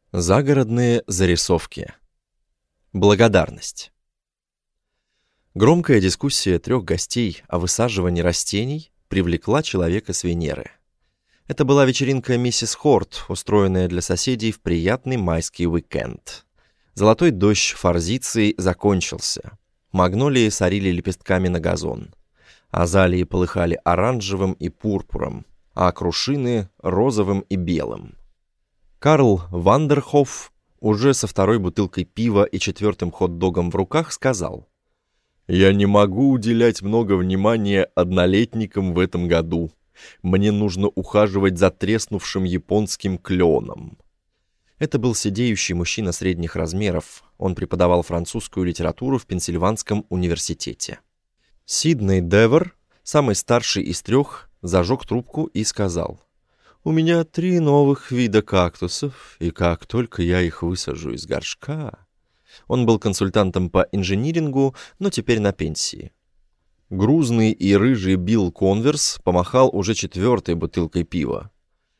Загородные зарисовки. Благодарность. Громкая дискуссия 3 гостей о высаживании растений привлекла человека с Венеры. Это была вечеринка миссис Хорт, устроенная для соседей в приятный майский уикенд. Золотой дождь форзиции закончился. Магнолии сорили лепестками на газон. Азалии полыхали оранжевым и пурпуром, а крушины — розовым и белым. Карл Вандерхоф уже со 2-й бутылкой пива и 4-м хот-догом в руках сказал: «Я не могу уделять много внимания однолетникам в этом году. Мне нужно ухаживать за треснувшим японским кленом». Это был седеющий мужчина средних размеров. Он преподавал французскую литературу в Пенсильванском университете. Сидней Девер, самый старший из 3, зажег трубку и сказал: «У меня 3 новых вида кактусов, и как только я их высажу из горшка...» Он был консультантом по инжинирингу, но теперь на пенсии. Грузный и рыжий Билл Конверс помахал уже 4-й бутылкой пива.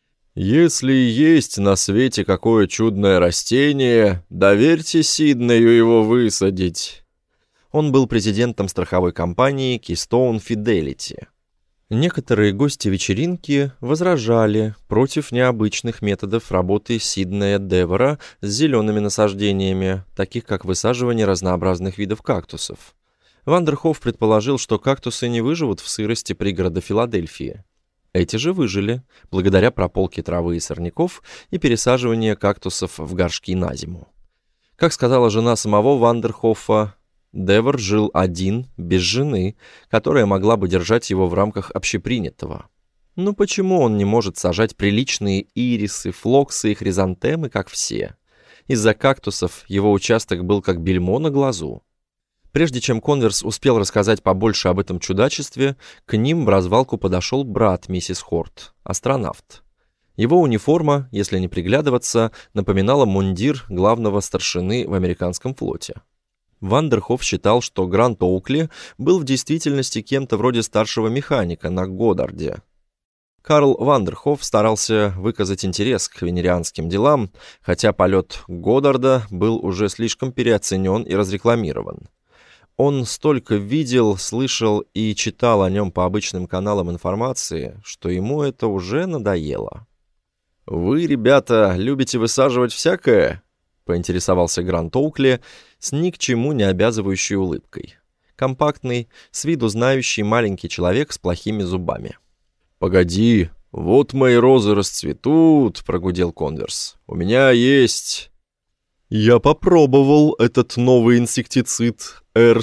«Если есть на свете какое чудное растение, доверьте Сиднею его высадить». Он был президентом страховой компании Keystone Fidelity. Некоторые гости вечеринки возражали против необычных методов работы Сиднея Девера с зелеными насаждениями, таких как высаживание разнообразных видов кактусов. Вандерхоф предположил, что кактусы не выживут в сырости пригорода Филадельфии. Эти же выжили, благодаря прополке травы и сорняков и пересаживанию кактусов в горшки на зиму. Как сказала жена самого Вандерхофа, Девер жил один, без жены, которая могла бы держать его в рамках общепринятого. Ну почему он не может сажать приличные ирисы, флоксы и хризантемы, как все? Из-за кактусов его участок был как бельмо на глазу. Прежде чем Конверс успел рассказать побольше об этом чудачестве, к ним в развалку подошел брат миссис Хорт, астронавт. Его униформа, если не приглядываться, напоминала мундир главного старшины в американском флоте. Вандерхоф считал, что Грант Оукли был в действительности кем-то вроде старшего механика на Годдарде. Карл Вандерхоф старался выказать интерес к венерианским делам, хотя полет Годдарда был уже слишком переоценен и разрекламирован. Он столько видел, слышал и читал о нем по обычным каналам информации, что ему это уже надоело. «Вы, ребята, любите высаживать всякое?» — поинтересовался Грант Оукли с ни к чему не обязывающей улыбкой. Компактный, с виду знающий маленький человек с плохими зубами. «Погоди, вот мои розы расцветут», — прогудел Конверс. «У меня есть...» «Я попробовал этот новый инсектицид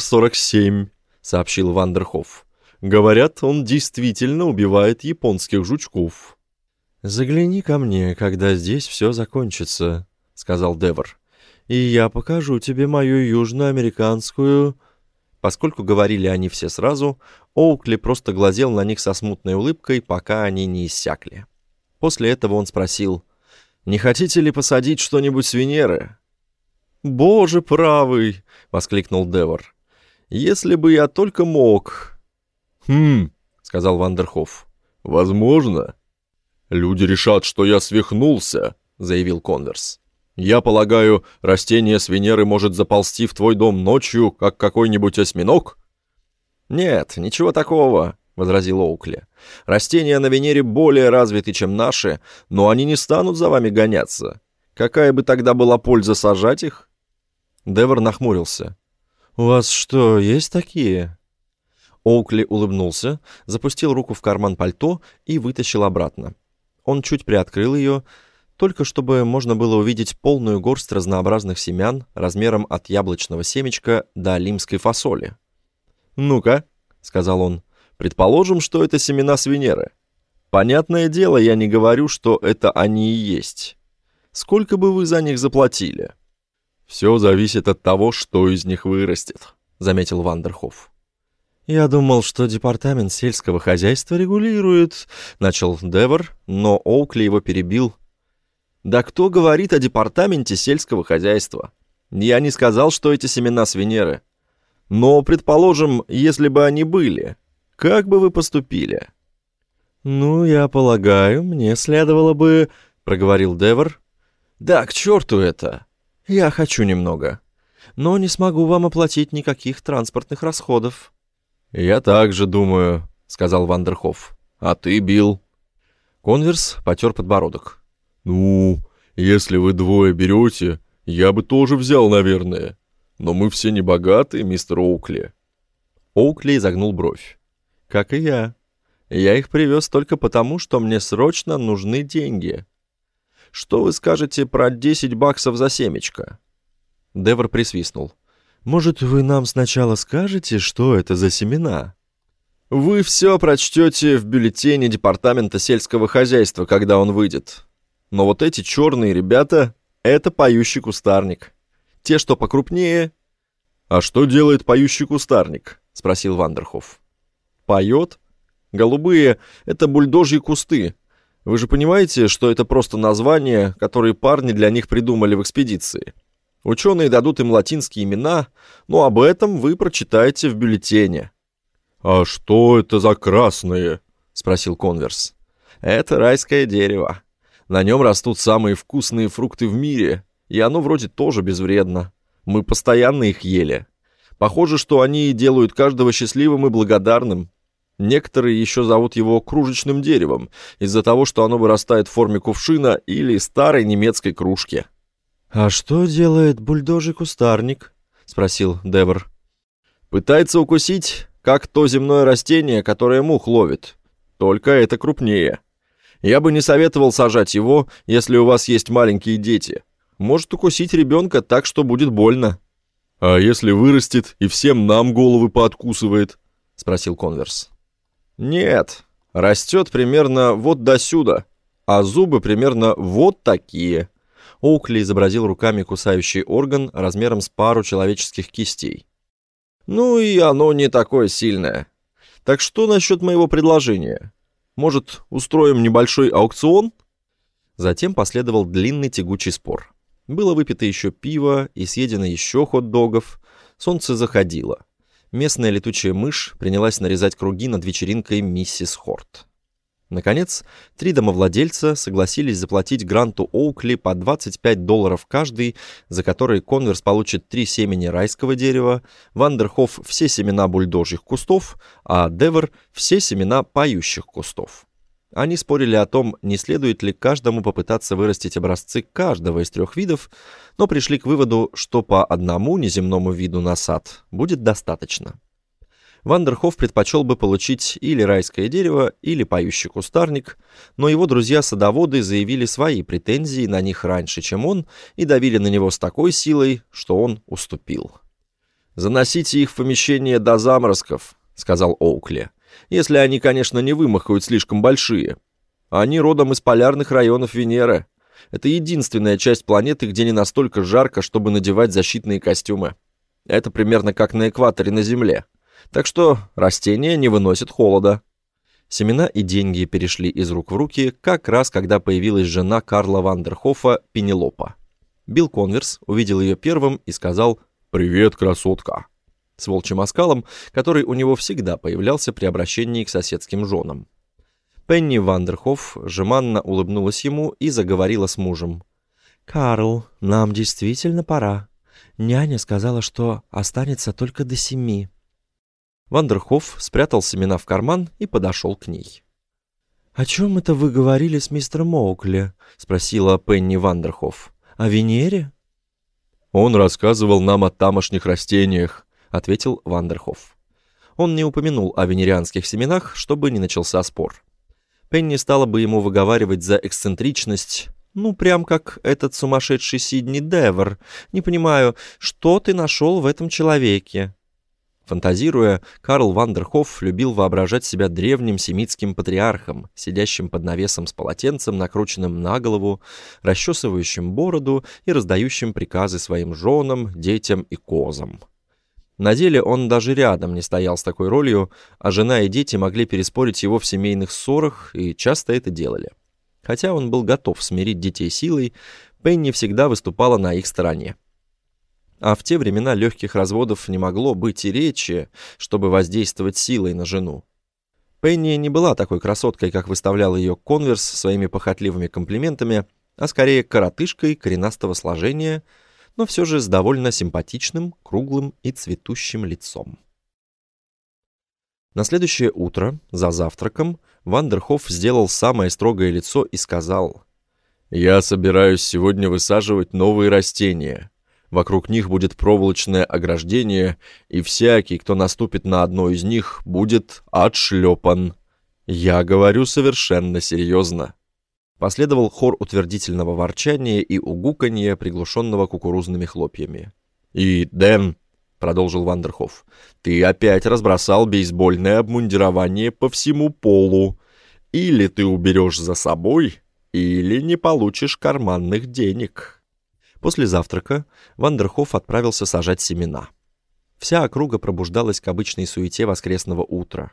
R47», — сообщил Вандерхоф. «Говорят, он действительно убивает японских жучков». «Загляни ко мне, когда здесь все закончится», — сказал Девер. «И я покажу тебе мою южноамериканскую...» Поскольку говорили они все сразу, Оукли просто глазел на них со смутной улыбкой, пока они не иссякли. После этого он спросил: «Не хотите ли посадить что-нибудь с Венеры?» «Боже правый!» — воскликнул Девер. «Если бы я только мог!» — сказал Вандерхоф. «Возможно. Люди решат, что я свихнулся», — заявил Конверс. «Я полагаю, растение с Венеры может заползти в твой дом ночью, как какой-нибудь осьминог?» «Нет, ничего такого», — возразил Оукли. «Растения на Венере более развиты, чем наши, но они не станут за вами гоняться. Какая бы тогда была польза сажать их?» Девер нахмурился. «У вас что, есть такие?» Оукли улыбнулся, запустил руку в карман пальто и вытащил обратно. Он чуть приоткрыл ее, только чтобы можно было увидеть полную горсть разнообразных семян размером от яблочного семечка до лимской фасоли. «Ну-ка», — сказал он, — «предположим, что это семена с Венеры. Понятное дело, я не говорю, что это они и есть. Сколько бы вы за них заплатили?» «Все зависит от того, что из них вырастет», — заметил Вандерхоф. «Я думал, что департамент сельского хозяйства регулирует», — начал Девер, но Оукли его перебил. «Да кто говорит о департаменте сельского хозяйства? Я не сказал, что эти семена с Венеры. Но, предположим, если бы они были, как бы вы поступили?» «Ну, я полагаю, мне следовало бы...» — проговорил Девер. «Да, к черту это! Я хочу немного, но не смогу вам оплатить никаких транспортных расходов». «Я так же думаю», — сказал Вандерхоф. «А ты, Билл?» Конверс потер подбородок. «Ну, если вы двое берете, я бы тоже взял, наверное. Но мы все не богаты, мистер Оукли». Оукли изогнул бровь. «Как и я. Я их привез только потому, что мне срочно нужны деньги. Что вы скажете про $10 за семечко?» Девер присвистнул. «Может, вы нам сначала скажете, что это за семена?» «Вы все прочтете в бюллетене Департамента сельского хозяйства, когда он выйдет. Но вот эти черные ребята — это поющий кустарник. Те, что покрупнее...» «А что делает поющий кустарник?» — спросил Вандерхоф. «Поет? Голубые — это бульдожьи кусты. Вы же понимаете, что это просто названия, которые парни для них придумали в экспедиции. Ученые дадут им латинские имена, но об этом вы прочитаете в бюллетене». «А что это за красные?» — спросил Конверс. «Это райское дерево. На нем растут самые вкусные фрукты в мире, и оно вроде тоже безвредно. Мы постоянно их ели. Похоже, что они делают каждого счастливым и благодарным. Некоторые еще зовут его кружечным деревом, из-за того, что оно вырастает в форме кувшина или старой немецкой кружки». «А что делает бульдожий кустарник?» — спросил Девер. «Пытается укусить, как то земное растение, которое мух ловит. Только это крупнее. Я бы не советовал сажать его, если у вас есть маленькие дети. Может укусить ребенка так, что будет больно». «А если вырастет и всем нам головы пооткусывает?» — спросил Конверс. «Нет, растет примерно вот досюда, а зубы примерно вот такие». Оукли изобразил руками кусающий орган размером с пару человеческих кистей. «Ну и оно не такое сильное. Так что насчет моего предложения? Может, устроим небольшой аукцион?» Затем последовал длинный тягучий спор. Было выпито еще пиво и съедено еще хот-догов. Солнце заходило. Местная летучая мышь принялась нарезать круги над вечеринкой миссис Хорт. Наконец, 3 домовладельца согласились заплатить Гранту Оукли по $25 каждый, за которые Конверс получит 3 семени райского дерева, Вандерхоф — все семена бульдожьих кустов, а Девер — все семена поющих кустов. Они спорили о том, не следует ли каждому попытаться вырастить образцы каждого из 3 видов, но пришли к выводу, что по одному неземному виду на сад будет достаточно. Вандерхоф предпочел бы получить или райское дерево, или поющий кустарник, но его друзья-садоводы заявили свои претензии на них раньше, чем он, и давили на него с такой силой, что он уступил. «Заносите их в помещение до заморозков», — сказал Оукли, «если они, конечно, не вымахают слишком большие. Они родом из полярных районов Венеры. Это единственная часть планеты, где не настолько жарко, чтобы надевать защитные костюмы. Это примерно как на экваторе на Земле. Так что растения не выносят холода». Семена и деньги перешли из рук в руки, как раз когда появилась жена Карла Вандерхофа, Пенелопа. Билл Конверс увидел ее первым и сказал «Привет, красотка», с волчьим оскалом, который у него всегда появлялся при обращении к соседским женам. Пенни Вандерхоф жеманно улыбнулась ему и заговорила с мужем. «Карл, нам действительно пора. Няня сказала, что останется только до 7. Вандерхоф спрятал семена в карман и подошел к ней. «О чем это вы говорили с мистером Оукли?» — спросила Пенни Вандерхоф. «О Венере?» «Он рассказывал нам о тамошних растениях», — ответил Вандерхоф. Он не упомянул о венерианских семенах, чтобы не начался спор. Пенни стала бы ему выговаривать за эксцентричность. «Ну, прям как этот сумасшедший Сидни Девер. Не понимаю, что ты нашел в этом человеке?» Фантазируя, Карл Вандерхоф любил воображать себя древним семитским патриархом, сидящим под навесом с полотенцем, накрученным на голову, расчесывающим бороду и раздающим приказы своим женам, детям и козам. На деле он даже рядом не стоял с такой ролью, а жена и дети могли переспорить его в семейных ссорах и часто это делали. Хотя он был готов смирить детей силой, Пенни всегда выступала на их стороне. А в те времена легких разводов не могло быть и речи, чтобы воздействовать силой на жену. Пенни не была такой красоткой, как выставлял ее Конверс своими похотливыми комплиментами, а скорее коротышкой коренастого сложения, но все же с довольно симпатичным, круглым и цветущим лицом. На следующее утро, за завтраком, Ван дер Хофф сделал самое строгое лицо и сказал: «Я собираюсь сегодня высаживать новые растения. Вокруг них будет проволочное ограждение, и всякий, кто наступит на одно из них, будет отшлепан. Я говорю совершенно серьезно». Последовал хор утвердительного ворчания и угуканья, приглушенного кукурузными хлопьями. «И, Дэн», — продолжил Ван дер Хофф, — «ты опять разбросал бейсбольное обмундирование по всему полу. Или ты уберешь за собой, или не получишь карманных денег». После завтрака Ван дер Хофф отправился сажать семена. Вся округа пробуждалась к обычной суете воскресного утра.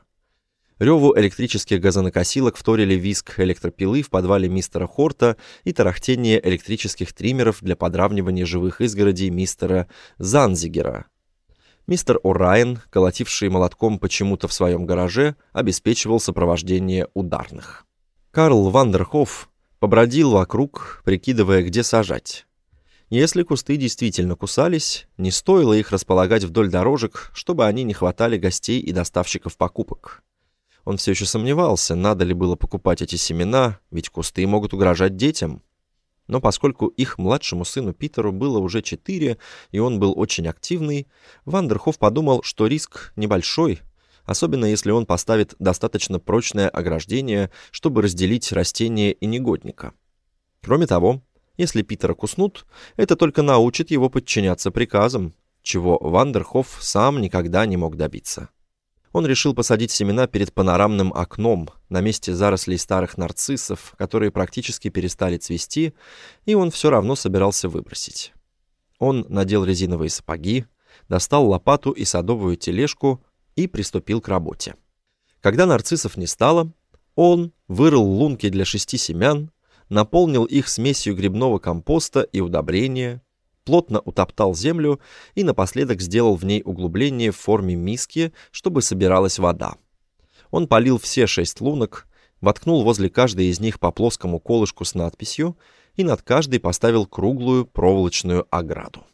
Реву электрических газонокосилок вторили визг электропилы в подвале мистера Хорта и тарахтение электрических триммеров для подравнивания живых изгородей мистера Занзигера. Мистер О'Райен, колотивший молотком почему-то в своем гараже, обеспечивал сопровождение ударных. Карл Ван дер Хофф побродил вокруг, прикидывая, где сажать. Если кусты действительно кусались, не стоило их располагать вдоль дорожек, чтобы они не хватали гостей и доставщиков покупок. Он все еще сомневался, надо ли было покупать эти семена, ведь кусты могут угрожать детям. Но поскольку их младшему сыну Питеру было уже 4, и он был очень активный, Ван дер Хофф подумал, что риск небольшой, особенно если он поставит достаточно прочное ограждение, чтобы разделить растение и негодника. Кроме того, если Питера куснут, это только научит его подчиняться приказам, чего Ван дер Хофф сам никогда не мог добиться. Он решил посадить семена перед панорамным окном на месте зарослей старых нарциссов, которые практически перестали цвести, и он все равно собирался выбросить. Он надел резиновые сапоги, достал лопату и садовую тележку и приступил к работе. Когда нарциссов не стало, он вырыл лунки для 6 семян, наполнил их смесью грибного компоста и удобрения, плотно утоптал землю и напоследок сделал в ней углубление в форме миски, чтобы собиралась вода. Он полил все 6 лунок, воткнул возле каждой из них по плоскому колышку с надписью и над каждой поставил круглую проволочную ограду.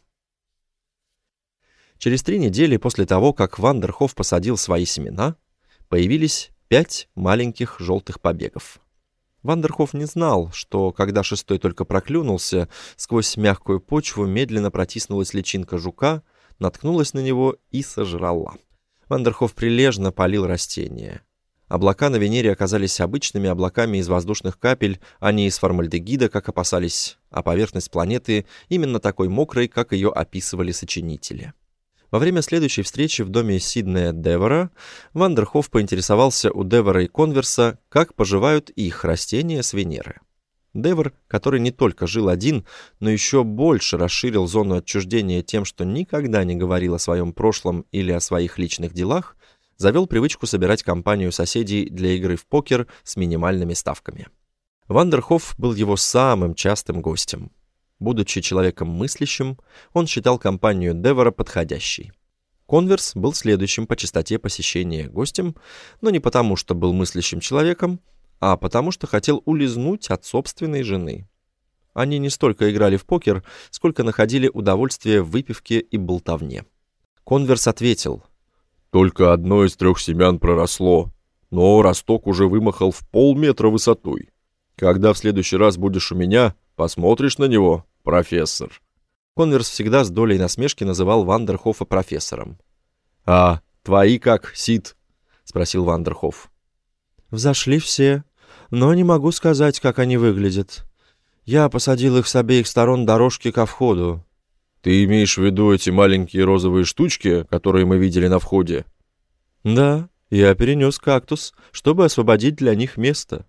Через 3 недели после того, как Ван дер Хофф посадил свои семена, появились 5 маленьких желтых побегов. Ван дер Хофф не знал, что, когда 6-й только проклюнулся, сквозь мягкую почву медленно протиснулась личинка жука, наткнулась на него и сожрала. Ван дер Хофф прилежно полил растения. Облака на Венере оказались обычными облаками из воздушных капель, а не из формальдегида, как опасались, а поверхность планеты именно такой мокрой, как ее описывали сочинители. Во время следующей встречи в доме Сиднея Девора Ван дер Хофф поинтересовался у Девора и Конверса, как поживают их растения с Венеры. Девор, который не только жил один, но еще больше расширил зону отчуждения тем, что никогда не говорил о своем прошлом или о своих личных делах, завел привычку собирать компанию соседей для игры в покер с минимальными ставками. Ван дер Хофф был его самым частым гостем. Будучи человеком мыслящим, он считал компанию Девора подходящей. Конверс был следующим по частоте посещения гостем, но не потому, что был мыслящим человеком, а потому, что хотел улизнуть от собственной жены. Они не столько играли в покер, сколько находили удовольствие в выпивке и болтовне. Конверс ответил: «Только одно из 3 семян проросло, но росток уже вымахал в полметра высотой. Когда в следующий раз будешь у меня, посмотришь на него, профессор». Конверс всегда с долей насмешки называл Ван дер Хоффа профессором. «А твои как, Сид?» — спросил Ван дер Хофф. «Взошли все, но не могу сказать, как они выглядят. Я посадил их с обеих сторон дорожки ко входу». «Ты имеешь в виду эти маленькие розовые штучки, которые мы видели на входе?» «Да, я перенес кактус, чтобы освободить для них место».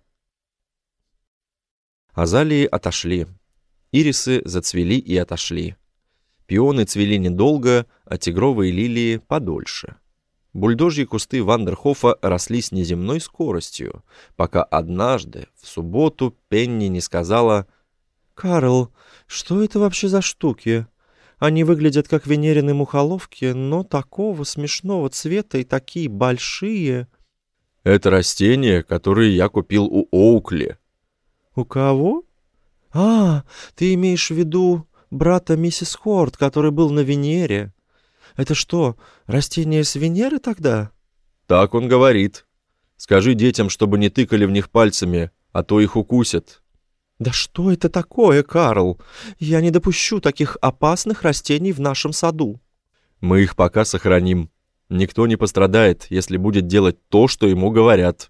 Азалии отошли. Ирисы зацвели и отошли. Пионы цвели недолго, а тигровые лилии подольше. Бульдожьи кусты Ван дер Хоффа росли с неземной скоростью, пока однажды, в субботу, Пенни не сказала: «Карл, что это вообще за штуки? Они выглядят как венерины мухоловки, но такого смешного цвета и такие большие». «Это растения, которые я купил у Оукли». «У кого?» «А, ты имеешь в виду брата миссис Хорт, который был на Венере? Это что, растение с Венеры тогда?» «Так он говорит. Скажи детям, чтобы не тыкали в них пальцами, а то их укусят». «Да что это такое, Карл? Я не допущу таких опасных растений в нашем саду». «Мы их пока сохраним. Никто не пострадает, если будет делать то, что ему говорят.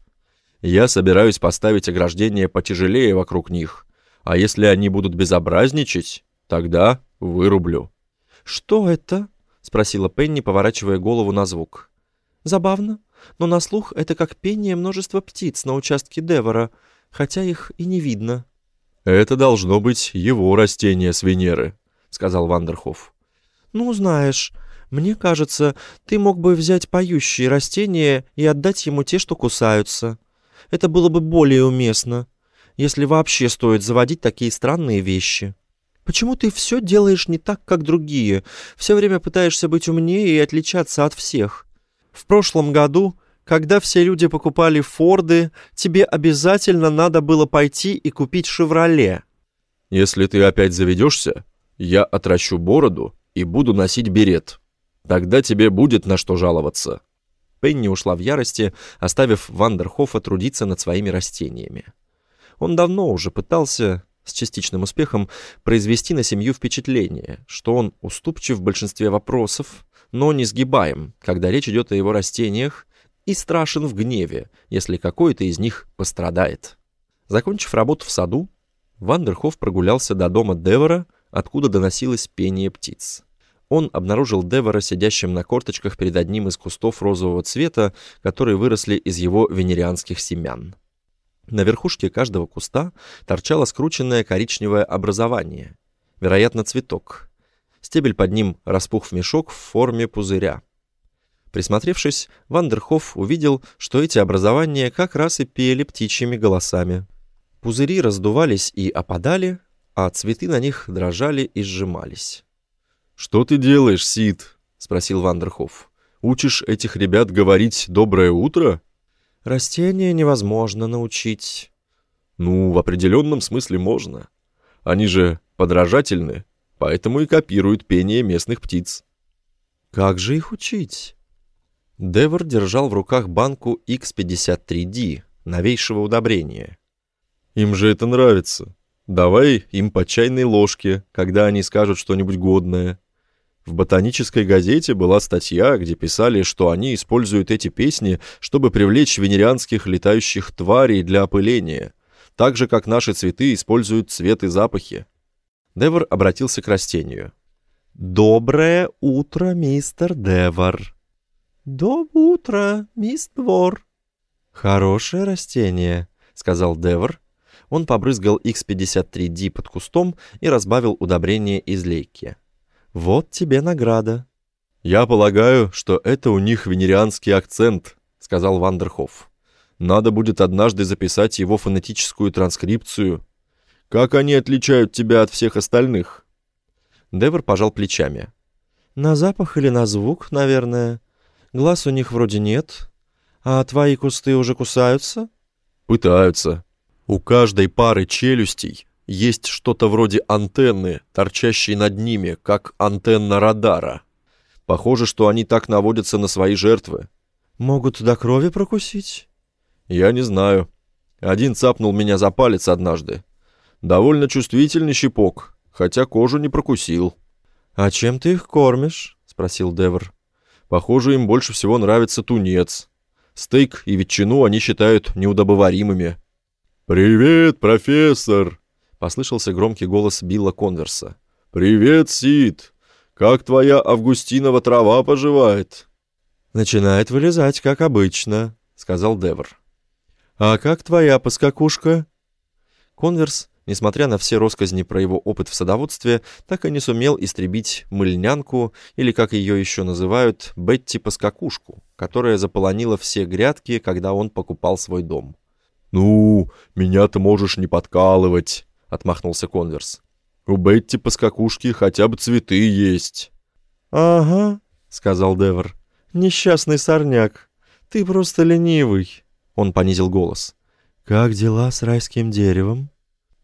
Я собираюсь поставить ограждение потяжелее вокруг них, а если они будут безобразничать, тогда вырублю». «Что это?» — спросила Пенни, поворачивая голову на звук. «Забавно, но на слух это как пение множества птиц на участке Девора, хотя их и не видно». «Это должно быть его растение с Венеры», — сказал Вандерхоф. «Ну, знаешь, мне кажется, ты мог бы взять поющие растения и отдать ему те, что кусаются. Это было бы более уместно, если вообще стоит заводить такие странные вещи. Почему ты все делаешь не так, как другие? Все время пытаешься быть умнее и отличаться от всех. В прошлом году, когда все люди покупали Форды, тебе обязательно надо было пойти и купить Шевроле». «Если ты опять заведешься, я отращу бороду и буду носить берет. Тогда тебе будет на что жаловаться». Пенни ушла в ярости, оставив Вандерхофа трудиться над своими растениями. Он давно уже пытался, с частичным успехом, произвести на семью впечатление, что он уступчив в большинстве вопросов, но несгибаем, когда речь идет о его растениях, и страшен в гневе, если какой-то из них пострадает. Закончив работу в саду, Вандерхоф прогулялся до дома Девора, откуда доносилось пение птиц. Он обнаружил Девора сидящим на корточках перед одним из кустов розового цвета, которые выросли из его венерианских семян. На верхушке каждого куста торчало скрученное коричневое образование, вероятно, цветок. Стебель под ним распух в мешок в форме пузыря. Присмотревшись, Вандерхоф увидел, что эти образования как раз и пели птичьими голосами. Пузыри раздувались и опадали, а цветы на них дрожали и сжимались. «Что ты делаешь, Сид?» — спросил Вандерхоф. «Учишь этих ребят говорить «доброе утро»?» «Растения невозможно научить». «Ну, в определенном смысле можно. Они же подражательны, поэтому и копируют пение местных птиц». «Как же их учить?» Девор держал в руках банку X53D, новейшего удобрения. «Им же это нравится. Давай им по чайной ложке, когда они скажут что-нибудь годное. В ботанической газете была статья, где писали, что они используют эти песни, чтобы привлечь венерианских летающих тварей для опыления, так же, как наши цветы используют цвет и запахи». Девор обратился к растению. «Доброе утро, мистер Девор». «Доброе утро, мисс Двор». «Хорошее растение», — сказал Девор. Он побрызгал X53D под кустом и разбавил удобрение из лейки. «Вот тебе награда». «Я полагаю, что это у них венерианский акцент», — сказал Вандерхоф. «Надо будет однажды записать его фонетическую транскрипцию. Как они отличают тебя от всех остальных?» Девор пожал плечами. «На запах или на звук, наверное. Глаз у них вроде нет. А твои кусты уже кусаются?» «Пытаются. У каждой пары челюстей есть что-то вроде антенны, торчащей над ними, как антенна радара. Похоже, что они так наводятся на свои жертвы». «Могут до крови прокусить?» «Я не знаю. Один цапнул меня за палец однажды. Довольно чувствительный щипок, хотя кожу не прокусил». «А чем ты их кормишь?» — спросил Девор. «Похоже, им больше всего нравится тунец. Стейк и ветчину они считают неудобоваримыми». «Привет, профессор!» — послышался громкий голос Билла Конверса. «Привет, Сид! Как твоя августинова трава поживает?» «Начинает вылезать, как обычно», — сказал Девор. «А как твоя поскакушка?» Конверс, несмотря на все россказни про его опыт в садоводстве, так и не сумел истребить мыльнянку, или, как ее еще называют, Бетти-поскакушку, которая заполонила все грядки, когда он покупал свой дом. «Ну, меня ты можешь не подкалывать», — отмахнулся Конверс. «У Бетти-поскакушки хотя бы цветы есть». «Ага», — сказал Девор. «Несчастный сорняк. Ты просто ленивый». Он понизил голос. «Как дела с райским деревом?»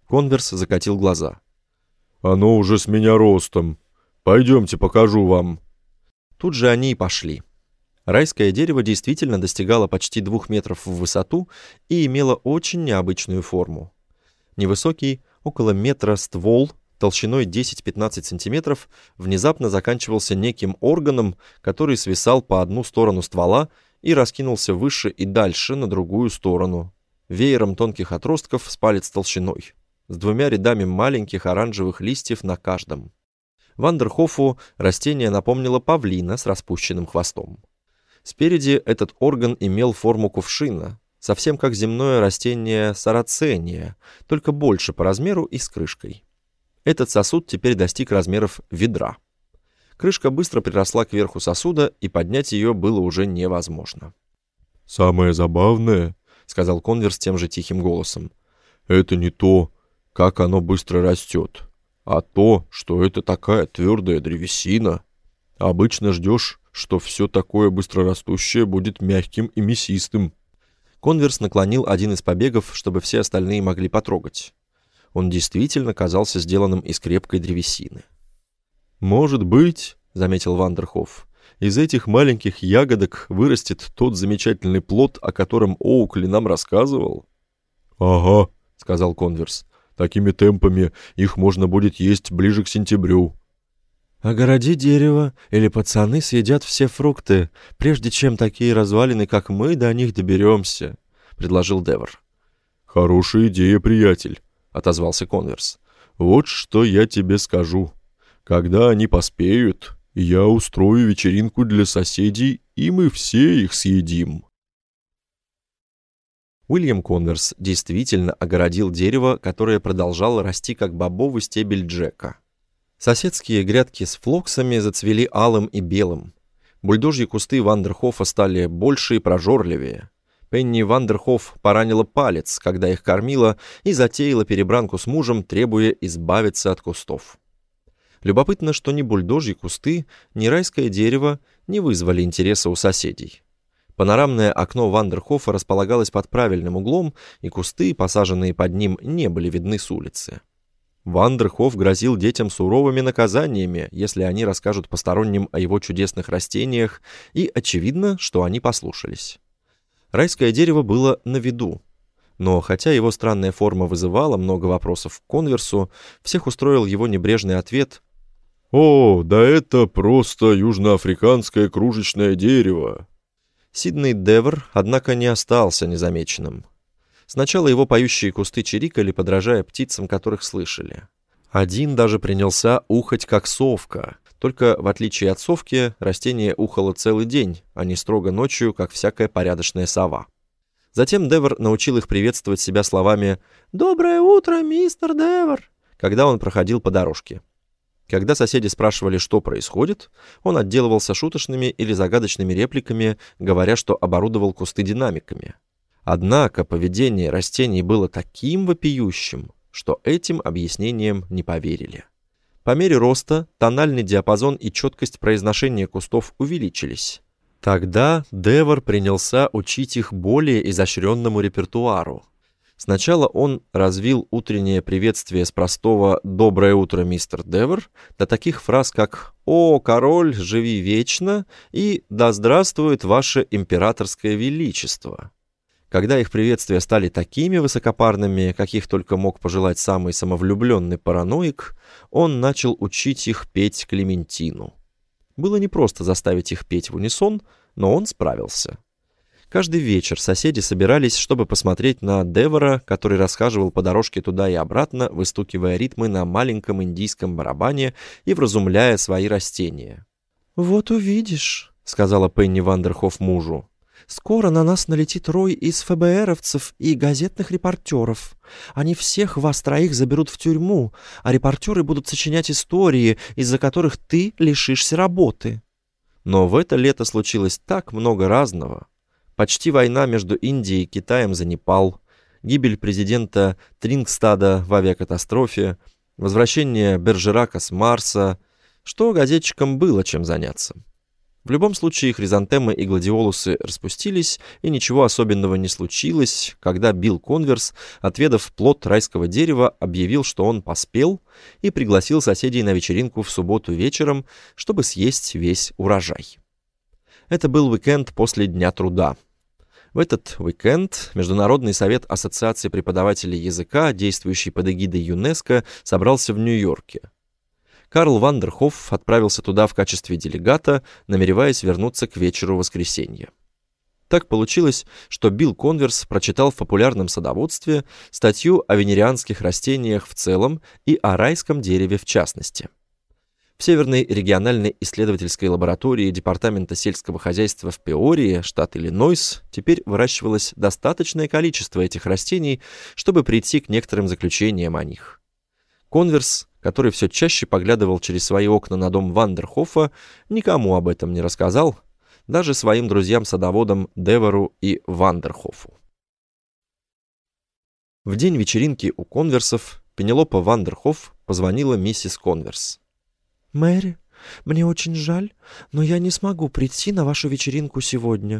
Конверс закатил глаза. «Оно уже с меня ростом. Пойдемте, покажу вам». Тут же они и пошли. Райское дерево действительно достигало почти 2 метров в высоту и имело очень необычную форму. Невысокий, около метра ствол, толщиной 10-15 сантиметров, внезапно заканчивался неким органом, который свисал по одну сторону ствола и раскинулся выше и дальше на другую сторону, веером тонких отростков с палец толщиной, с 2 рядами маленьких оранжевых листьев на каждом. Вандерхофу растение напомнило павлина с распущенным хвостом. Спереди этот орган имел форму кувшина, совсем как земное растение сарацения, только больше по размеру и с крышкой. Этот сосуд теперь достиг размеров ведра. Крышка быстро приросла к верху сосуда, и поднять ее было уже невозможно. «Самое забавное, — сказал Конверс тем же тихим голосом, — это не то, как оно быстро растет, а то, что это такая твердая древесина. Обычно ждешь, что все такое быстрорастущее будет мягким и мясистым». Конверс наклонил один из побегов, чтобы все остальные могли потрогать. Он действительно казался сделанным из крепкой древесины. «Может быть, — заметил Вандерхоф, — из этих маленьких ягодок вырастет тот замечательный плод, о котором Оукли нам рассказывал». «Ага, — сказал Конверс, — такими темпами их можно будет есть ближе к сентябрю». «Огороди дерево, или пацаны съедят все фрукты, прежде чем такие развалины, как мы, до них доберемся», — предложил Девер. «Хорошая идея, приятель», — отозвался Конверс. «Вот что я тебе скажу. Когда они поспеют, я устрою вечеринку для соседей, и мы все их съедим». Уильям Конверс действительно огородил дерево, которое продолжало расти как бобовый стебель Джека. Соседские грядки с флоксами зацвели алым и белым. Бульдожьи кусты Вандерхофа стали больше и прожорливее. Пенни Вандерхоф поранила палец, когда их кормила, и затеяла перебранку с мужем, требуя избавиться от кустов. Любопытно, что ни бульдожьи кусты, ни райское дерево не вызвали интереса у соседей. Панорамное окно Вандерхофа располагалось под правильным углом, и кусты, посаженные под ним, не были видны с улицы. Вандерхоф грозил детям суровыми наказаниями, если они расскажут посторонним о его чудесных растениях, и очевидно, что они послушались. Райское дерево было на виду, но хотя его странная форма вызывала много вопросов к Конверсу, всех устроил его небрежный ответ: «О, да это просто южноафриканское кружечное дерево». Сидней Девер, однако, не остался незамеченным. Сначала его поющие кусты чирикали, подражая птицам, которых слышали. Один даже принялся ухать, как совка. Только, в отличие от совки, растение ухало целый день, а не строго ночью, как всякая порядочная сова. Затем Девер научил их приветствовать себя словами «Доброе утро, мистер Девер», когда он проходил по дорожке. Когда соседи спрашивали, что происходит, он отделывался шуточными или загадочными репликами, говоря, что оборудовал кусты динамиками. Однако поведение растений было таким вопиющим, что этим объяснениям не поверили. По мере роста тональный диапазон и четкость произношения кустов увеличились. Тогда Девер принялся учить их более изощренному репертуару. Сначала он развил утреннее приветствие с простого «Доброе утро, мистер Девер» до таких фраз, как «О, король, живи вечно» и «Да здравствует ваше императорское величество». Когда их приветствия стали такими высокопарными, каких только мог пожелать самый самовлюбленный параноик, он начал учить их петь Клементину. Было непросто заставить их петь в унисон, но он справился. Каждый вечер соседи собирались, чтобы посмотреть на Девера, который расхаживал по дорожке туда и обратно, выстукивая ритмы на маленьком индийском барабане и вразумляя свои растения. «Вот увидишь», — сказала Пенни Вандерхоф мужу. «Скоро на нас налетит рой из ФБРовцев и газетных репортеров. Они всех вас троих заберут в тюрьму, а репортеры будут сочинять истории, из-за которых ты лишишься работы». Но в это лето случилось так много разного. Почти война между Индией и Китаем за Непал, гибель президента Трингстада в авиакатастрофе, возвращение Бержерака с Марса, что газетчикам было чем заняться. В любом случае, хризантемы и гладиолусы распустились, и ничего особенного не случилось, когда Билл Конверс, отведав плод райского дерева, объявил, что он поспел, и пригласил соседей на вечеринку в субботу вечером, чтобы съесть весь урожай. Это был уикенд после Дня труда. В этот уикенд Международный совет Ассоциации преподавателей языка, действующий под эгидой ЮНЕСКО, собрался в Нью-Йорке. Карл Вандерхоф отправился туда в качестве делегата, намереваясь вернуться к вечеру воскресенья. Так получилось, что Билл Конверс прочитал в популярном садоводстве статью о венерианских растениях в целом и о райском дереве в частности. В Северной региональной исследовательской лаборатории Департамента сельского хозяйства в Пеории, штат Иллинойс, теперь выращивалось достаточное количество этих растений, чтобы прийти к некоторым заключениям о них. Конверс, который все чаще поглядывал через свои окна на дом Вандерхофа, никому об этом не рассказал, даже своим друзьям-садоводам Девору и Вандерхофу. В день вечеринки у Конверсов Пенелопа Вандерхоф позвонила миссис Конверс. «Мэри, мне очень жаль, но я не смогу прийти на вашу вечеринку сегодня».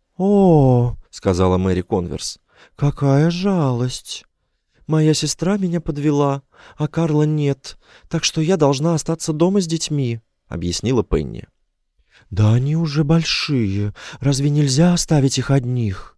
«О, — сказала Мэри Конверс, — какая жалость! Моя сестра меня подвела, а Карла нет, так что я должна остаться дома с детьми», — объяснила Пенни. «Да они уже большие, разве нельзя оставить их одних?»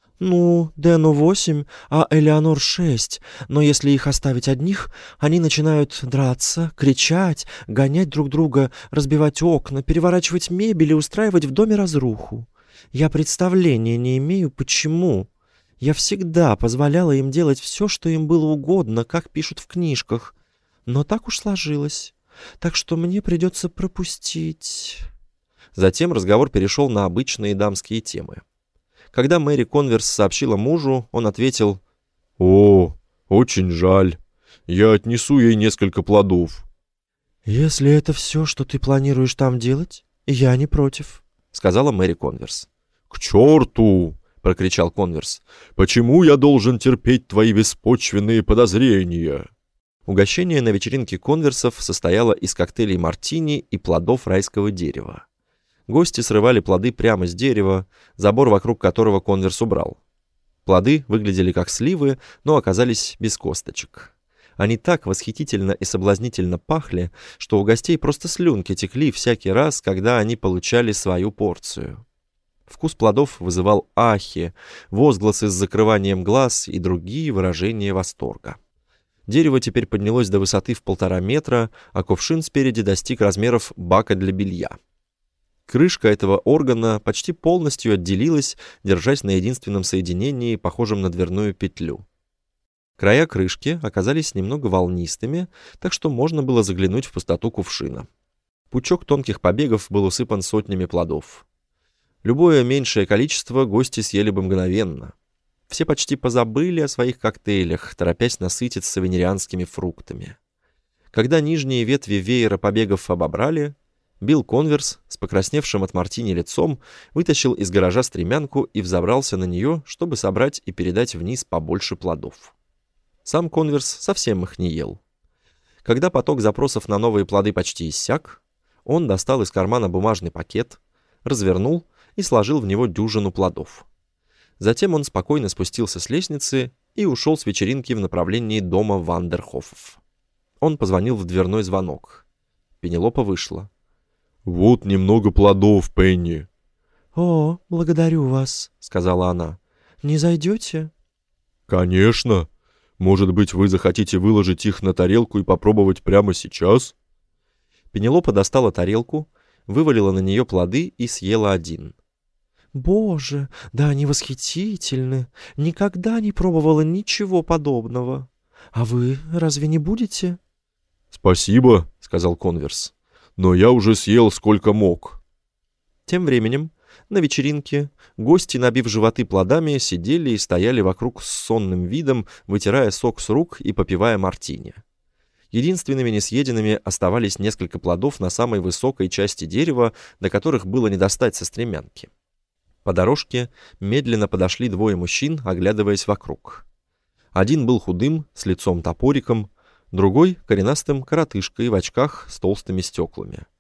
«Ну, Дэну 8, а Элеонор 6, но если их оставить одних, они начинают драться, кричать, гонять друг друга, разбивать окна, переворачивать мебель и устраивать в доме разруху. Я представления не имею, почему. Я всегда позволяла им делать все, что им было угодно, как пишут в книжках. Но так уж сложилось, так что мне придется пропустить». Затем разговор перешел на обычные дамские темы. Когда Мэри Конверс сообщила мужу, он ответил: «О, очень жаль. Я отнесу ей несколько плодов». «Если это все, что ты планируешь там делать, я не против», — сказала Мэри Конверс. «К черту!» — прокричал Конверс. «Почему я должен терпеть твои беспочвенные подозрения?» Угощение на вечеринке Конверсов состояло из коктейлей мартини и плодов райского дерева. Гости срывали плоды прямо с дерева, забор вокруг которого Конверс убрал. Плоды выглядели как сливы, но оказались без косточек. Они так восхитительно и соблазнительно пахли, что у гостей просто слюнки текли всякий раз, когда они получали свою порцию. Вкус плодов вызывал ахи, возгласы с закрыванием глаз и другие выражения восторга. Дерево теперь поднялось до высоты в 1,5 метра, а кувшин спереди достиг размеров бака для белья. Крышка этого органа почти полностью отделилась, держась на единственном соединении, похожем на дверную петлю. Края крышки оказались немного волнистыми, так что можно было заглянуть в пустоту кувшина. Пучок тонких побегов был усыпан сотнями плодов. Любое меньшее количество гости съели бы мгновенно. Все почти позабыли о своих коктейлях, торопясь насытиться венерианскими фруктами. Когда нижние ветви веера побегов обобрали, Билл Конверс с покрасневшим от мартини лицом вытащил из гаража стремянку и взобрался на нее, чтобы собрать и передать вниз побольше плодов. Сам Конверс совсем их не ел. Когда поток запросов на новые плоды почти иссяк, он достал из кармана бумажный пакет, развернул и сложил в него дюжину плодов. Затем он спокойно спустился с лестницы и ушел с вечеринки в направлении дома Вандерхофов. Он позвонил в дверной звонок. Пенелопа вышла. «Вот немного плодов, Пенни». «О, благодарю вас», — сказала она. «Не зайдете?» «Конечно. Может быть, вы захотите выложить их на тарелку и попробовать прямо сейчас?» Пенелопа достала тарелку, вывалила на нее плоды и съела один. «Боже, да они восхитительны! Никогда не пробовала ничего подобного. А вы разве не будете?» «Спасибо», — сказал Конверс. «Но я уже съел сколько мог». Тем временем на вечеринке гости, набив животы плодами, сидели и стояли вокруг с сонным видом, вытирая сок с рук и попивая мартини. Единственными несъеденными оставались несколько плодов на самой высокой части дерева, до которых было не достать со стремянки. По дорожке медленно подошли двое мужчин, оглядываясь вокруг. Один был худым, с лицом-топориком, другой — коренастым коротышкой в очках с толстыми стеклами.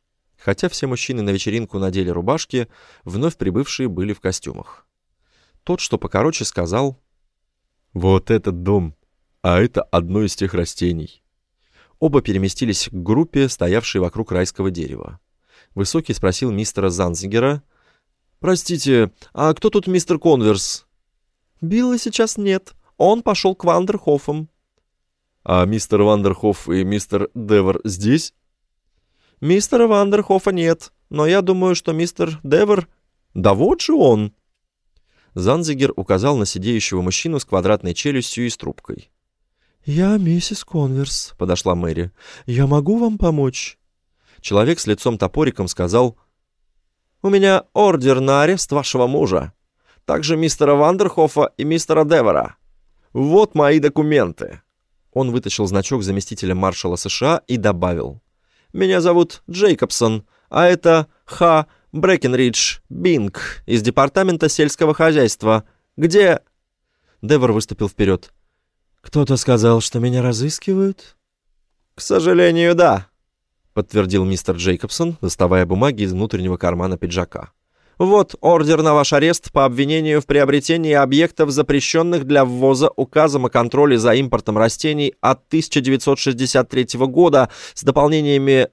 Хотя все мужчины на вечеринку надели рубашки, вновь прибывшие были в костюмах. Тот, что покороче, сказал: «Вот этот дом, а это одно из тех растений». Оба переместились к группе, стоявшей вокруг райского дерева. Высокий спросил мистера Занзигера: «Простите, а кто тут мистер Конверс?» «Билла сейчас нет. Он пошел к Вандерхофам». «А мистер Вандерхоф и мистер Девер здесь?» «Мистера Вандерхофа нет, но я думаю, что мистер Девер...» «Да вот же он!» Занзигер указал на сидеющего мужчину с квадратной челюстью и с трубкой. «Я миссис Конверс», — подошла Мэри. «Я могу вам помочь?» Человек с лицом-топориком сказал: «У меня ордер на арест вашего мужа, также мистера Вандерхофа и мистера Девера. Вот мои документы». Он вытащил значок заместителя маршала США и добавил: «Меня зовут Джейкобсон, а это Х. Брэкенридж Бинг из департамента сельского хозяйства. Где...» Девер выступил вперед. «Кто-то сказал, что меня разыскивают?» «К сожалению, да», — подтвердил мистер Джейкобсон, доставая бумаги из внутреннего кармана пиджака. «Вот ордер на ваш арест по обвинению в приобретении объектов, запрещенных для ввоза, указом о контроле за импортом растений от 1963 года с дополнениями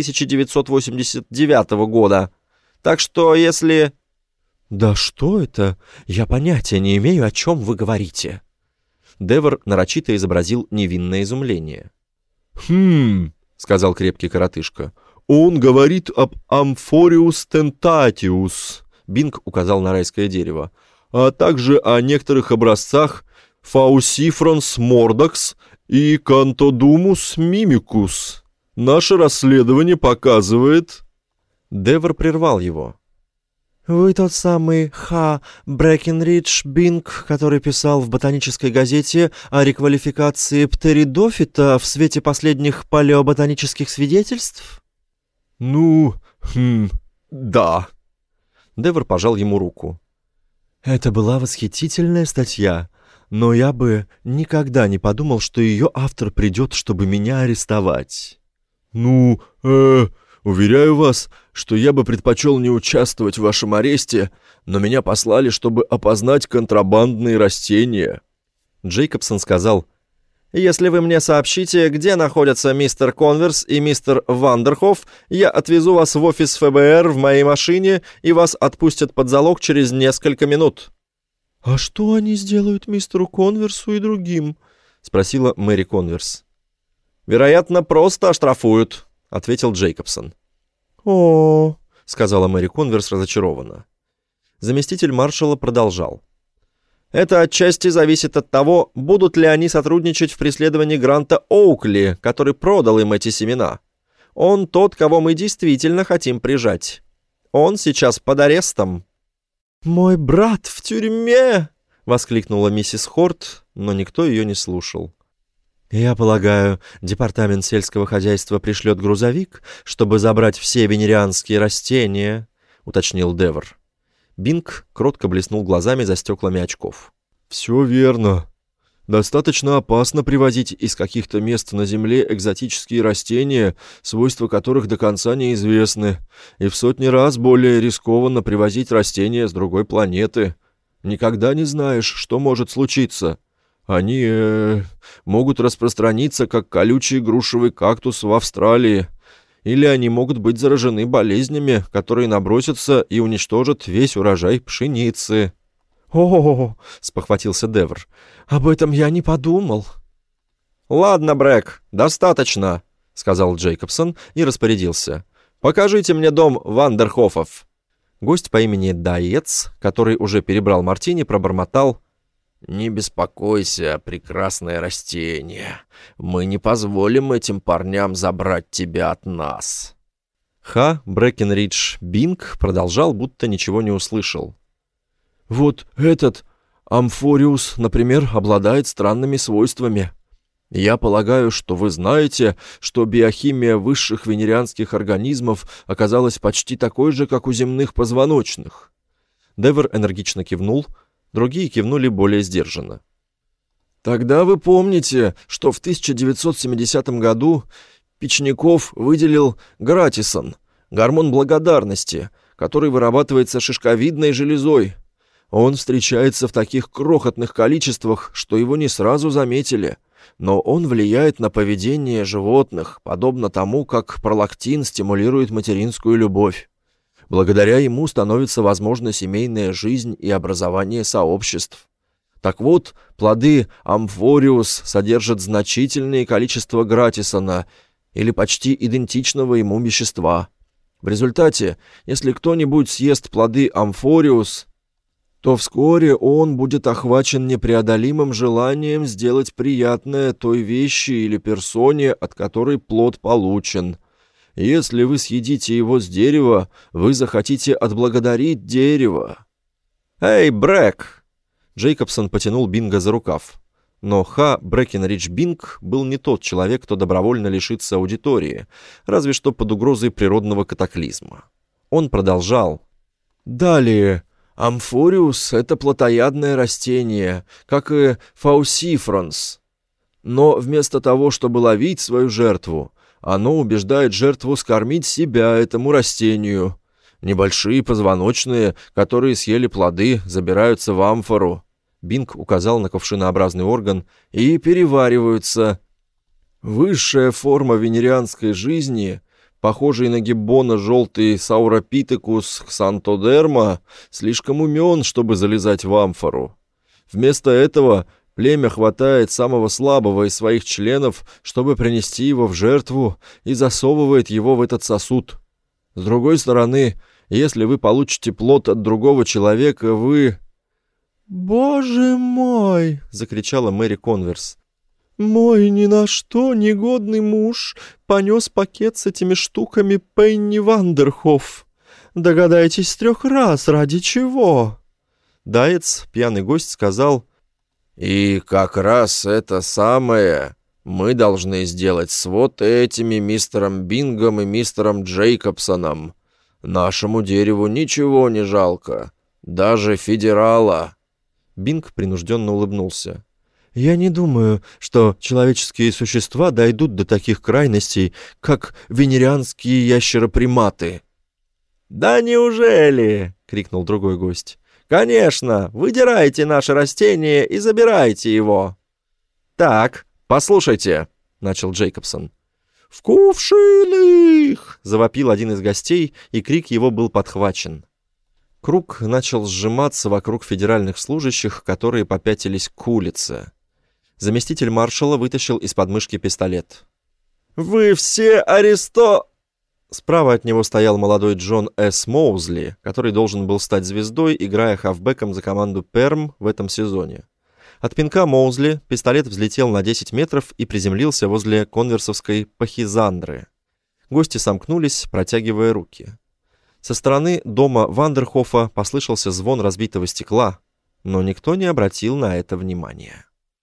2989 года. Так что если...» «Да что это? Я понятия не имею, о чем вы говорите». Девер нарочито изобразил невинное изумление. Сказал крепкий коротышка. «Он говорит об Амфориус тентатиус», — Бинг указал на райское дерево, «а также о некоторых образцах Фаусифронс мордакс и Кантодумус мимикус. Наше расследование показывает...» Девер прервал его. «Вы тот самый Х. Брэкенридж Бинг, который писал в ботанической газете о реквалификации птеридофита в свете последних палеоботанических свидетельств?» Да». Девер пожал ему руку. «Это была восхитительная статья, но я бы никогда не подумал, что ее автор придет, чтобы меня арестовать». Уверяю вас, что я бы предпочел не участвовать в вашем аресте, но меня послали, чтобы опознать контрабандные растения». Джейкобсон сказал: «Если вы мне сообщите, где находятся мистер Конверс и мистер Вандерхоф, я отвезу вас в офис ФБР в моей машине, и вас отпустят под залог через несколько минут». «А что они сделают мистеру Конверсу и другим?» — спросила Мэри Конверс. «Вероятно, просто оштрафуют», — ответил Джейкобсон. «О-о-о», — сказала Мэри Конверс разочарованно. Заместитель маршала продолжал: «Это отчасти зависит от того, будут ли они сотрудничать в преследовании Гранта Оукли, который продал им эти семена. Он тот, кого мы действительно хотим прижать. Он сейчас под арестом». «Мой брат в тюрьме!» — воскликнула миссис Хорт, но никто ее не слушал. «Я полагаю, департамент сельского хозяйства пришлет грузовик, чтобы забрать все венерианские растения», — уточнил Девер. Бинг кротко блеснул глазами за стеклами очков. «Все верно. Достаточно опасно привозить из каких-то мест на Земле экзотические растения, свойства которых до конца неизвестны, и в сотни раз более рискованно привозить растения с другой планеты. Никогда не знаешь, что может случиться. Они могут распространиться, как колючий грушевый кактус в Австралии, или они могут быть заражены болезнями, которые набросятся и уничтожат весь урожай пшеницы». «О-о-о», — спохватился Девер, — «об этом я не подумал». «Ладно, Брэк, достаточно», — сказал Джейкобсон и распорядился. «Покажите мне дом Вандерхофов». Гость по имени Даец, который уже перебрал мартини, пробормотал: «Не беспокойся, прекрасное растение. Мы не позволим этим парням забрать тебя от нас». Х. Брэкенридж Бинг продолжал, будто ничего не услышал. «Вот этот Амфориус, например, обладает странными свойствами. Я полагаю, что вы знаете, что биохимия высших венерианских организмов оказалась почти такой же, как у земных позвоночных». Девер энергично кивнул, другие кивнули более сдержанно. «Тогда вы помните, что в 1970 году Печников выделил Гратисон, гормон благодарности, который вырабатывается шишковидной железой. Он встречается в таких крохотных количествах, что его не сразу заметили, но он влияет на поведение животных, подобно тому, как пролактин стимулирует материнскую любовь. Благодаря ему становится возможна семейная жизнь и образование сообществ. Так вот, плоды амфориус содержат значительное количество гратисона, или почти идентичного ему вещества. В результате, если кто-нибудь съест плоды амфориус, то вскоре он будет охвачен непреодолимым желанием сделать приятное той вещи или персоне, от которой плод получен. Если вы съедите его с дерева, вы захотите отблагодарить дерево. «Эй, Брэк!» Джейкобсон потянул Бинга за рукав. Но Брэкенридж Бинг был не тот человек, кто добровольно лишится аудитории, разве что под угрозой природного катаклизма. Он продолжал. «Далее. Амфориус — это плотоядное растение, как и фаусифранс. Но вместо того, чтобы ловить свою жертву, оно убеждает жертву скормить себя этому растению. Небольшие позвоночные, которые съели плоды, забираются в амфору». Бинг указал на кувшинообразный орган, и перевариваются. Высшая форма венерианской жизни, похожий на гиббона желтый сауропитекус ксантодерма, слишком умен, чтобы залезать в амфору. Вместо этого племя хватает самого слабого из своих членов, чтобы принести его в жертву, и засовывает его в этот сосуд. С другой стороны, если вы получите плод от другого человека, вы... «Боже мой!» — закричала Мэри Конверс. «Мой ни на что негодный муж понес пакет с этими штуками Пенни Вандерхоф. Догадайтесь 3 раз, ради чего?» Дайец, пьяный гость, сказал: «И как раз это самое мы должны сделать с вот этими мистером Бингом и мистером Джейкобсоном. Нашему дереву ничего не жалко, даже федерала». Бинг принужденно улыбнулся. «Я не думаю, что человеческие существа дойдут до таких крайностей, как венерианские ящероприматы». «Да неужели?» — крикнул другой гость. «Конечно, выдирайте наше растение и забирайте его». «Так, послушайте», — начал Джейкобсон. «В кувшин их!» — завопил один из гостей, и крик его был подхвачен. Круг начал сжиматься вокруг федеральных служащих, которые попятились к улице. Заместитель маршала вытащил из подмышки пистолет. «Вы все Справа от него стоял молодой Джон С. Моузли, который должен был стать звездой, играя хавбеком за команду Перм в этом сезоне. От пинка Моузли пистолет взлетел на 10 метров и приземлился возле конверсовской пахизандры. Гости сомкнулись, протягивая руки. Со стороны дома Вандерхофа послышался звон разбитого стекла, но никто не обратил на это внимания.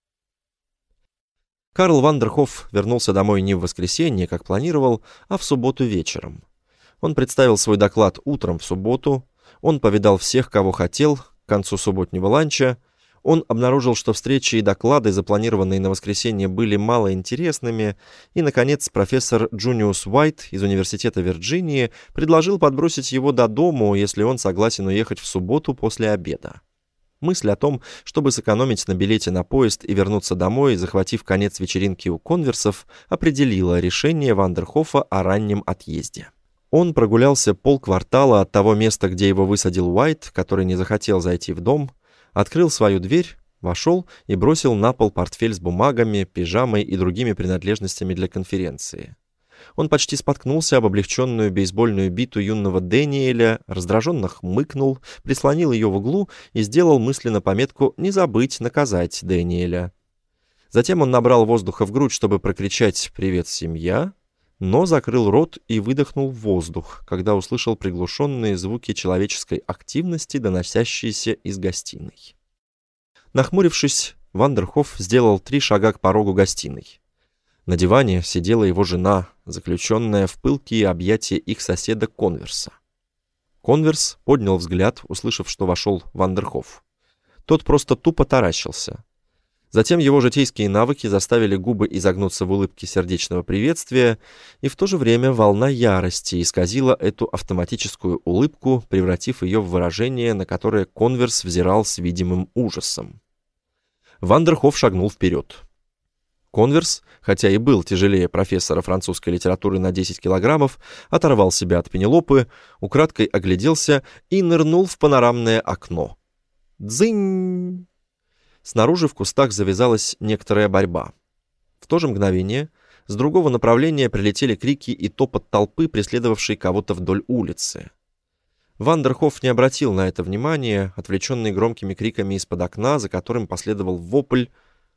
Карл Вандерхоф вернулся домой не в воскресенье, как планировал, а в субботу вечером. Он представил свой доклад утром в субботу, он повидал всех, кого хотел, к концу субботнего ланча. Он обнаружил, что встречи и доклады, запланированные на воскресенье, были малоинтересными, и, наконец, профессор Джуниус Уайт из Университета Вирджинии предложил подбросить его до дому, если он согласен уехать в субботу после обеда. Мысль о том, чтобы сэкономить на билете на поезд и вернуться домой, захватив конец вечеринки у конверсов, определила решение Вандерхофа о раннем отъезде. Он прогулялся полквартала от того места, где его высадил Уайт, который не захотел зайти в дом, открыл свою дверь, вошел и бросил на пол портфель с бумагами, пижамой и другими принадлежностями для конференции. Он почти споткнулся об облегченную бейсбольную биту юного Дэниеля, раздраженно хмыкнул, прислонил ее в углу и сделал мысленно пометку «Не забыть наказать Дэниеля». Затем он набрал воздуха в грудь, чтобы прокричать «Привет, семья!», но закрыл рот и выдохнул воздух, когда услышал приглушенные звуки человеческой активности, доносящиеся из гостиной. Нахмурившись, Вандерхоф сделал 3 шага к порогу гостиной. На диване сидела его жена, заключенная в пылкие объятия их соседа Конверса. Конверс поднял взгляд, услышав, что вошел Вандерхоф. Тот просто тупо таращился. Затем его житейские навыки заставили губы изогнуться в улыбке сердечного приветствия, и в то же время волна ярости исказила эту автоматическую улыбку, превратив ее в выражение, на которое Конверс взирал с видимым ужасом. Вандерхоф шагнул вперед. Конверс, хотя и был тяжелее профессора французской литературы на 10 килограммов, оторвал себя от Пенелопы, украдкой огляделся и нырнул в панорамное окно. Дзынь! Снаружи в кустах завязалась некоторая борьба. В то же мгновение с другого направления прилетели крики и топот толпы, преследовавшей кого-то вдоль улицы. Вандерхоф не обратил на это внимания, отвлеченный громкими криками из-под окна, за которым последовал вопль: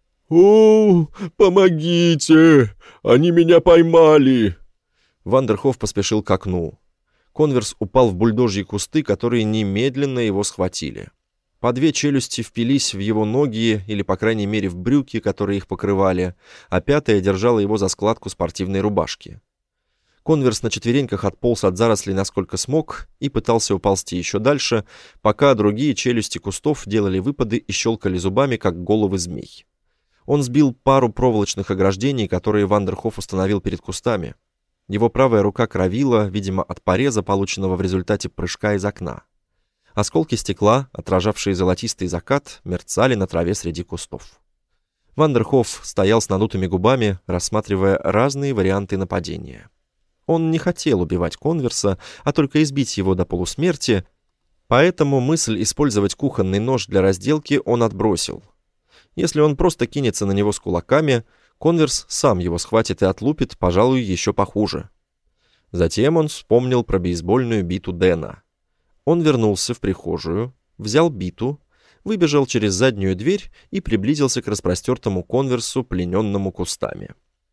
«О, помогите! Они меня поймали!» Вандерхоф поспешил к окну. Конверс упал в бульдожьи кусты, которые немедленно его схватили. По две челюсти впились в его ноги, или, по крайней мере, в брюки, которые их покрывали, а пятая держала его за складку спортивной рубашки. Конверс на четвереньках отполз от зарослей насколько смог и пытался уползти еще дальше, пока другие челюсти кустов делали выпады и щелкали зубами, как головы змей. Он сбил пару проволочных ограждений, которые Вандерхоф установил перед кустами. Его правая рука кровила, видимо, от пореза, полученного в результате прыжка из окна. Осколки стекла, отражавшие золотистый закат, мерцали на траве среди кустов. Вандерхоф стоял с надутыми губами, рассматривая разные варианты нападения. Он не хотел убивать Конверса, а только избить его до полусмерти, поэтому мысль использовать кухонный нож для разделки он отбросил. Если он просто кинется на него с кулаками, Конверс сам его схватит и отлупит, пожалуй, еще похуже. Затем он вспомнил про бейсбольную биту Дэна. Он вернулся в прихожую, взял биту, выбежал через заднюю дверь и приблизился к распростертому Конверсу, плененному кустами.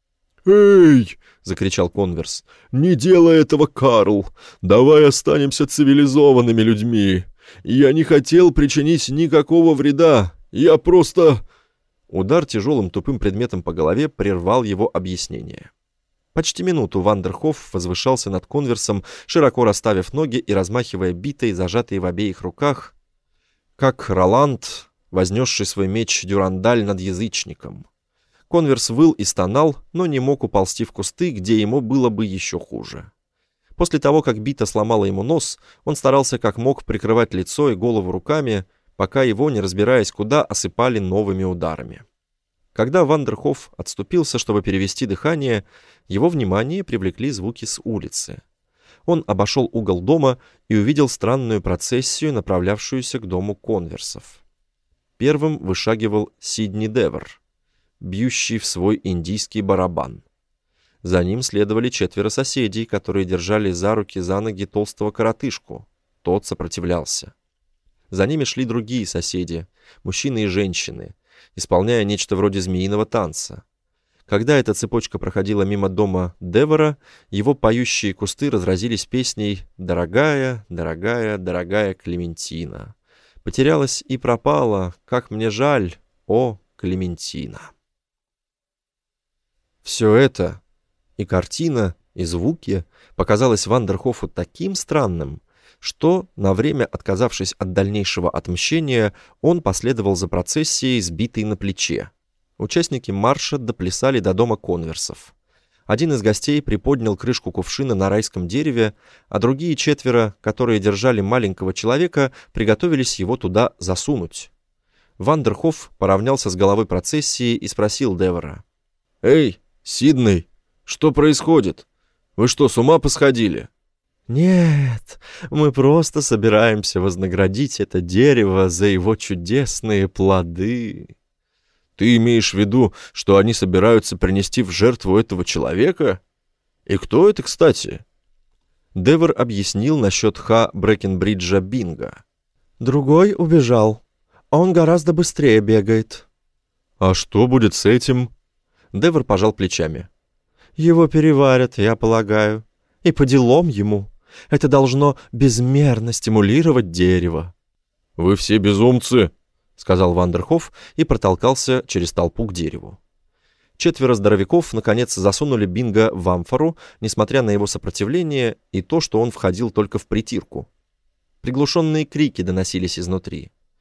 «Эй!» — закричал Конверс. «Не делай этого, Карл! Давай останемся цивилизованными людьми! Я не хотел причинить никакого вреда! Я просто...» Удар тяжелым тупым предметом по голове прервал его объяснение. Почти минуту Вандерхоф возвышался над Конверсом, широко расставив ноги и размахивая битой, зажатой в обеих руках, как Роланд, вознесший свой меч Дюрандаль над язычником. Конверс выл и стонал, но не мог уползти в кусты, где ему было бы еще хуже. После того, как бита сломала ему нос, он старался как мог прикрывать лицо и голову руками, пока его, не разбираясь куда, осыпали новыми ударами. Когда Вандерхоф отступился, чтобы перевести дыхание, его внимание привлекли звуки с улицы. Он обошел угол дома и увидел странную процессию, направлявшуюся к дому Конверсов. Первым вышагивал Сидни Девер, бьющий в свой индийский барабан. За ним следовали 4 соседей, которые держали за руки, за ноги толстого коротышку. Тот сопротивлялся. За ними шли другие соседи, мужчины и женщины, исполняя нечто вроде змеиного танца. Когда эта цепочка проходила мимо дома Девера, его поющие кусты разразились песней «Дорогая, дорогая, дорогая Клементина». Потерялась и пропала, как мне жаль, о, Клементина. Все это, и картина, и звуки, показалось Вандерхофу таким странным, что, на время отказавшись от дальнейшего отмщения, он последовал за процессией, сбитой на плече. Участники марша доплясали до дома Конверсов. Один из гостей приподнял крышку кувшина на райском дереве, а другие 4, которые держали маленького человека, приготовились его туда засунуть. Вандерхоф поравнялся с головой процессии и спросил Девера: «Эй, Сидней, что происходит? Вы что, с ума посходили?» «Нет, мы просто собираемся вознаградить это дерево за его чудесные плоды». «Ты имеешь в виду, что они собираются принести в жертву этого человека? И кто это, кстати?» Девер объяснил насчет Брэкенбриджа Бинга. «Другой убежал. Он гораздо быстрее бегает». «А что будет с этим?» Девер пожал плечами. «Его переварят, я полагаю. И по делам ему. Это должно безмерно стимулировать дерево». «Вы все безумцы», — сказал Вандерхоф и протолкался через толпу к дереву. 4 здоровяков, наконец, засунули Бинга в амфору, несмотря на его сопротивление и то, что он входил только в притирку. Приглушенные крики доносились изнутри.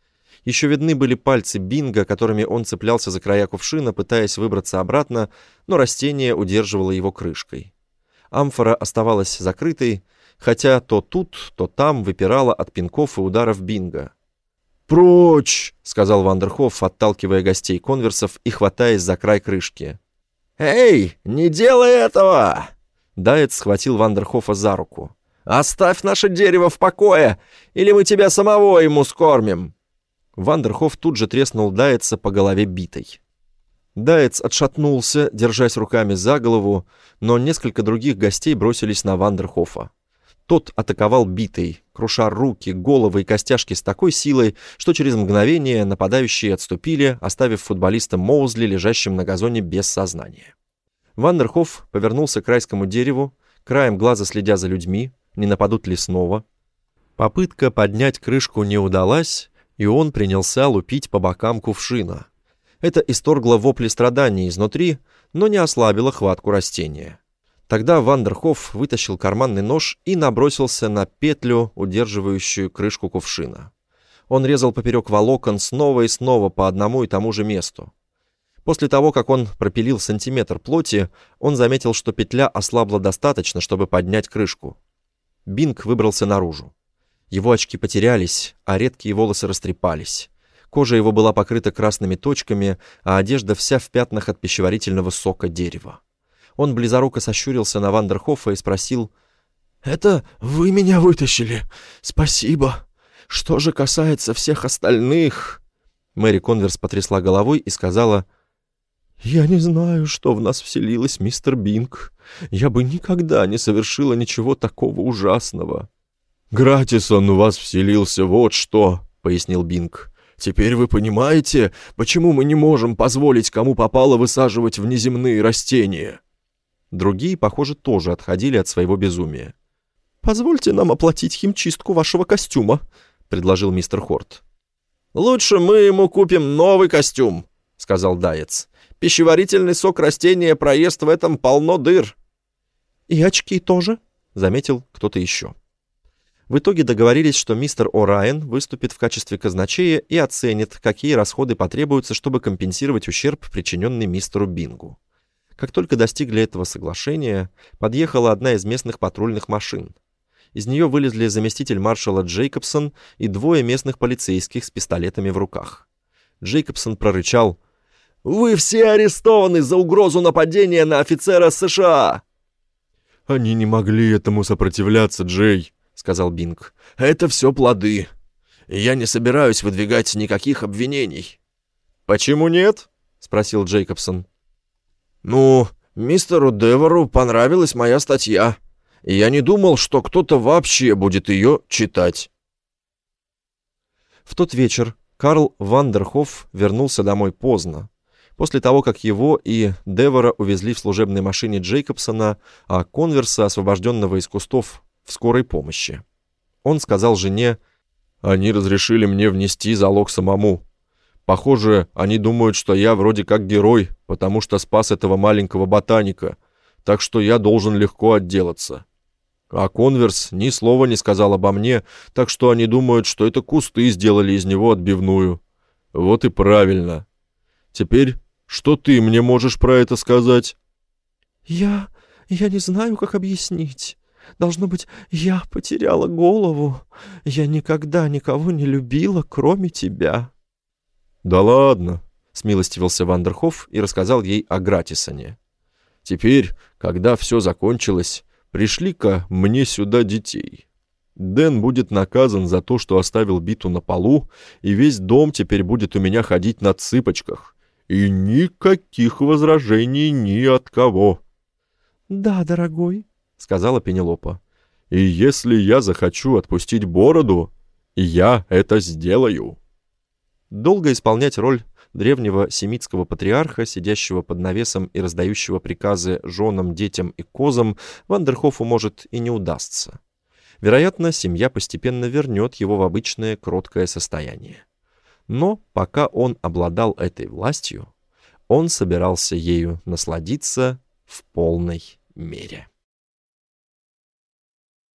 Еще видны были пальцы Бинга, которыми он цеплялся за края кувшина, пытаясь выбраться обратно, но растение удерживало его крышкой. Амфора оставалась закрытой, хотя то тут, то там выпирала от пинков и ударов Бинга. «Прочь!» — сказал Вандерхоф, отталкивая гостей конверсов и хватаясь за край крышки. «Эй, не делай этого!» Дайец схватил Вандерхофа за руку. «Оставь наше дерево в покое, или мы тебя самого ему скормим!» Вандерхоф тут же треснул Дайца по голове битой. Дайец отшатнулся, держась руками за голову, но несколько других гостей бросились на Вандерхофа. Тот атаковал битой, круша руки, головы и костяшки с такой силой, что через мгновение нападающие отступили, оставив футболиста Моузли лежащим на газоне без сознания. Вандерхоф повернулся к райскому дереву, краем глаза следя за людьми, не нападут ли снова. Попытка поднять крышку не удалась, и он принялся лупить по бокам кувшина. Это исторгло вопли страданий изнутри, но не ослабило хватку растения. Тогда Вандерхоф вытащил карманный нож и набросился на петлю, удерживающую крышку кувшина. Он резал поперек волокон снова и снова по одному и тому же месту. После того, как он пропилил сантиметр плоти, он заметил, что петля ослабла достаточно, чтобы поднять крышку. Бинг выбрался наружу. Его очки потерялись, а редкие волосы растрепались. Кожа его была покрыта красными точками, а одежда вся в пятнах от пищеварительного сока дерева. Он близоруко сощурился на Вандерхофа и спросил: «Это вы меня вытащили? Спасибо. Что же касается всех остальных?» Мэри Конверс потрясла головой и сказала: «Я не знаю, что в нас вселилось, мистер Бинг. Я бы никогда не совершила ничего такого ужасного». «Гратисон у вас вселился, вот что», — пояснил Бинг. «Теперь вы понимаете, почему мы не можем позволить кому попало высаживать внеземные растения?» Другие, похоже, тоже отходили от своего безумия. «Позвольте нам оплатить химчистку вашего костюма», — предложил мистер Хорт. «Лучше мы ему купим новый костюм», — сказал Дайец. «Пищеварительный сок растения проест в этом полно дыр». «И очки тоже», — заметил кто-то еще. В итоге договорились, что мистер О'Райен выступит в качестве казначея и оценит, какие расходы потребуются, чтобы компенсировать ущерб, причиненный мистеру Бингу. Как только достигли этого соглашения, подъехала одна из местных патрульных машин. Из нее вылезли заместитель маршала Джейкобсон и двое местных полицейских с пистолетами в руках. Джейкобсон прорычал: «Вы все арестованы за угрозу нападения на офицера США!» «Они не могли этому сопротивляться, Джей», — сказал Бинг. «Это все плоды. Я не собираюсь выдвигать никаких обвинений». «Почему нет?» — спросил Джейкобсон. «Ну, мистеру Девору понравилась моя статья, и я не думал, что кто-то вообще будет ее читать». В тот вечер Карл Вандерхоф вернулся домой поздно, после того, как его и Девора увезли в служебной машине Джейкобсона, а Конверса, освобожденного из кустов, в скорой помощи. Он сказал жене: «Они разрешили мне внести залог самому. Похоже, они думают, что я вроде как герой, потому что спас этого маленького ботаника, так что я должен легко отделаться. А Конверс ни слова не сказал обо мне, так что они думают, что это кусты сделали из него отбивную. Вот и правильно. Теперь, что ты мне можешь про это сказать?» Я не знаю, как объяснить. Должно быть, я потеряла голову. Я никогда никого не любила, кроме тебя». «Да ладно», — смилостивился Вандерхоф и рассказал ей о Гратисоне. «Теперь, когда все закончилось, пришли-ка мне сюда детей. Дэн будет наказан за то, что оставил биту на полу, и весь дом теперь будет у меня ходить на цыпочках. И никаких возражений ни от кого». «Да, дорогой», — сказала Пенелопа. «И если я захочу отпустить бороду, я это сделаю». Долго исполнять роль древнего семитского патриарха, сидящего под навесом и раздающего приказы женам, детям и козам, Вандерхофу, может, и не удастся. Вероятно, семья постепенно вернет его в обычное кроткое состояние. Но пока он обладал этой властью, он собирался ею насладиться в полной мере.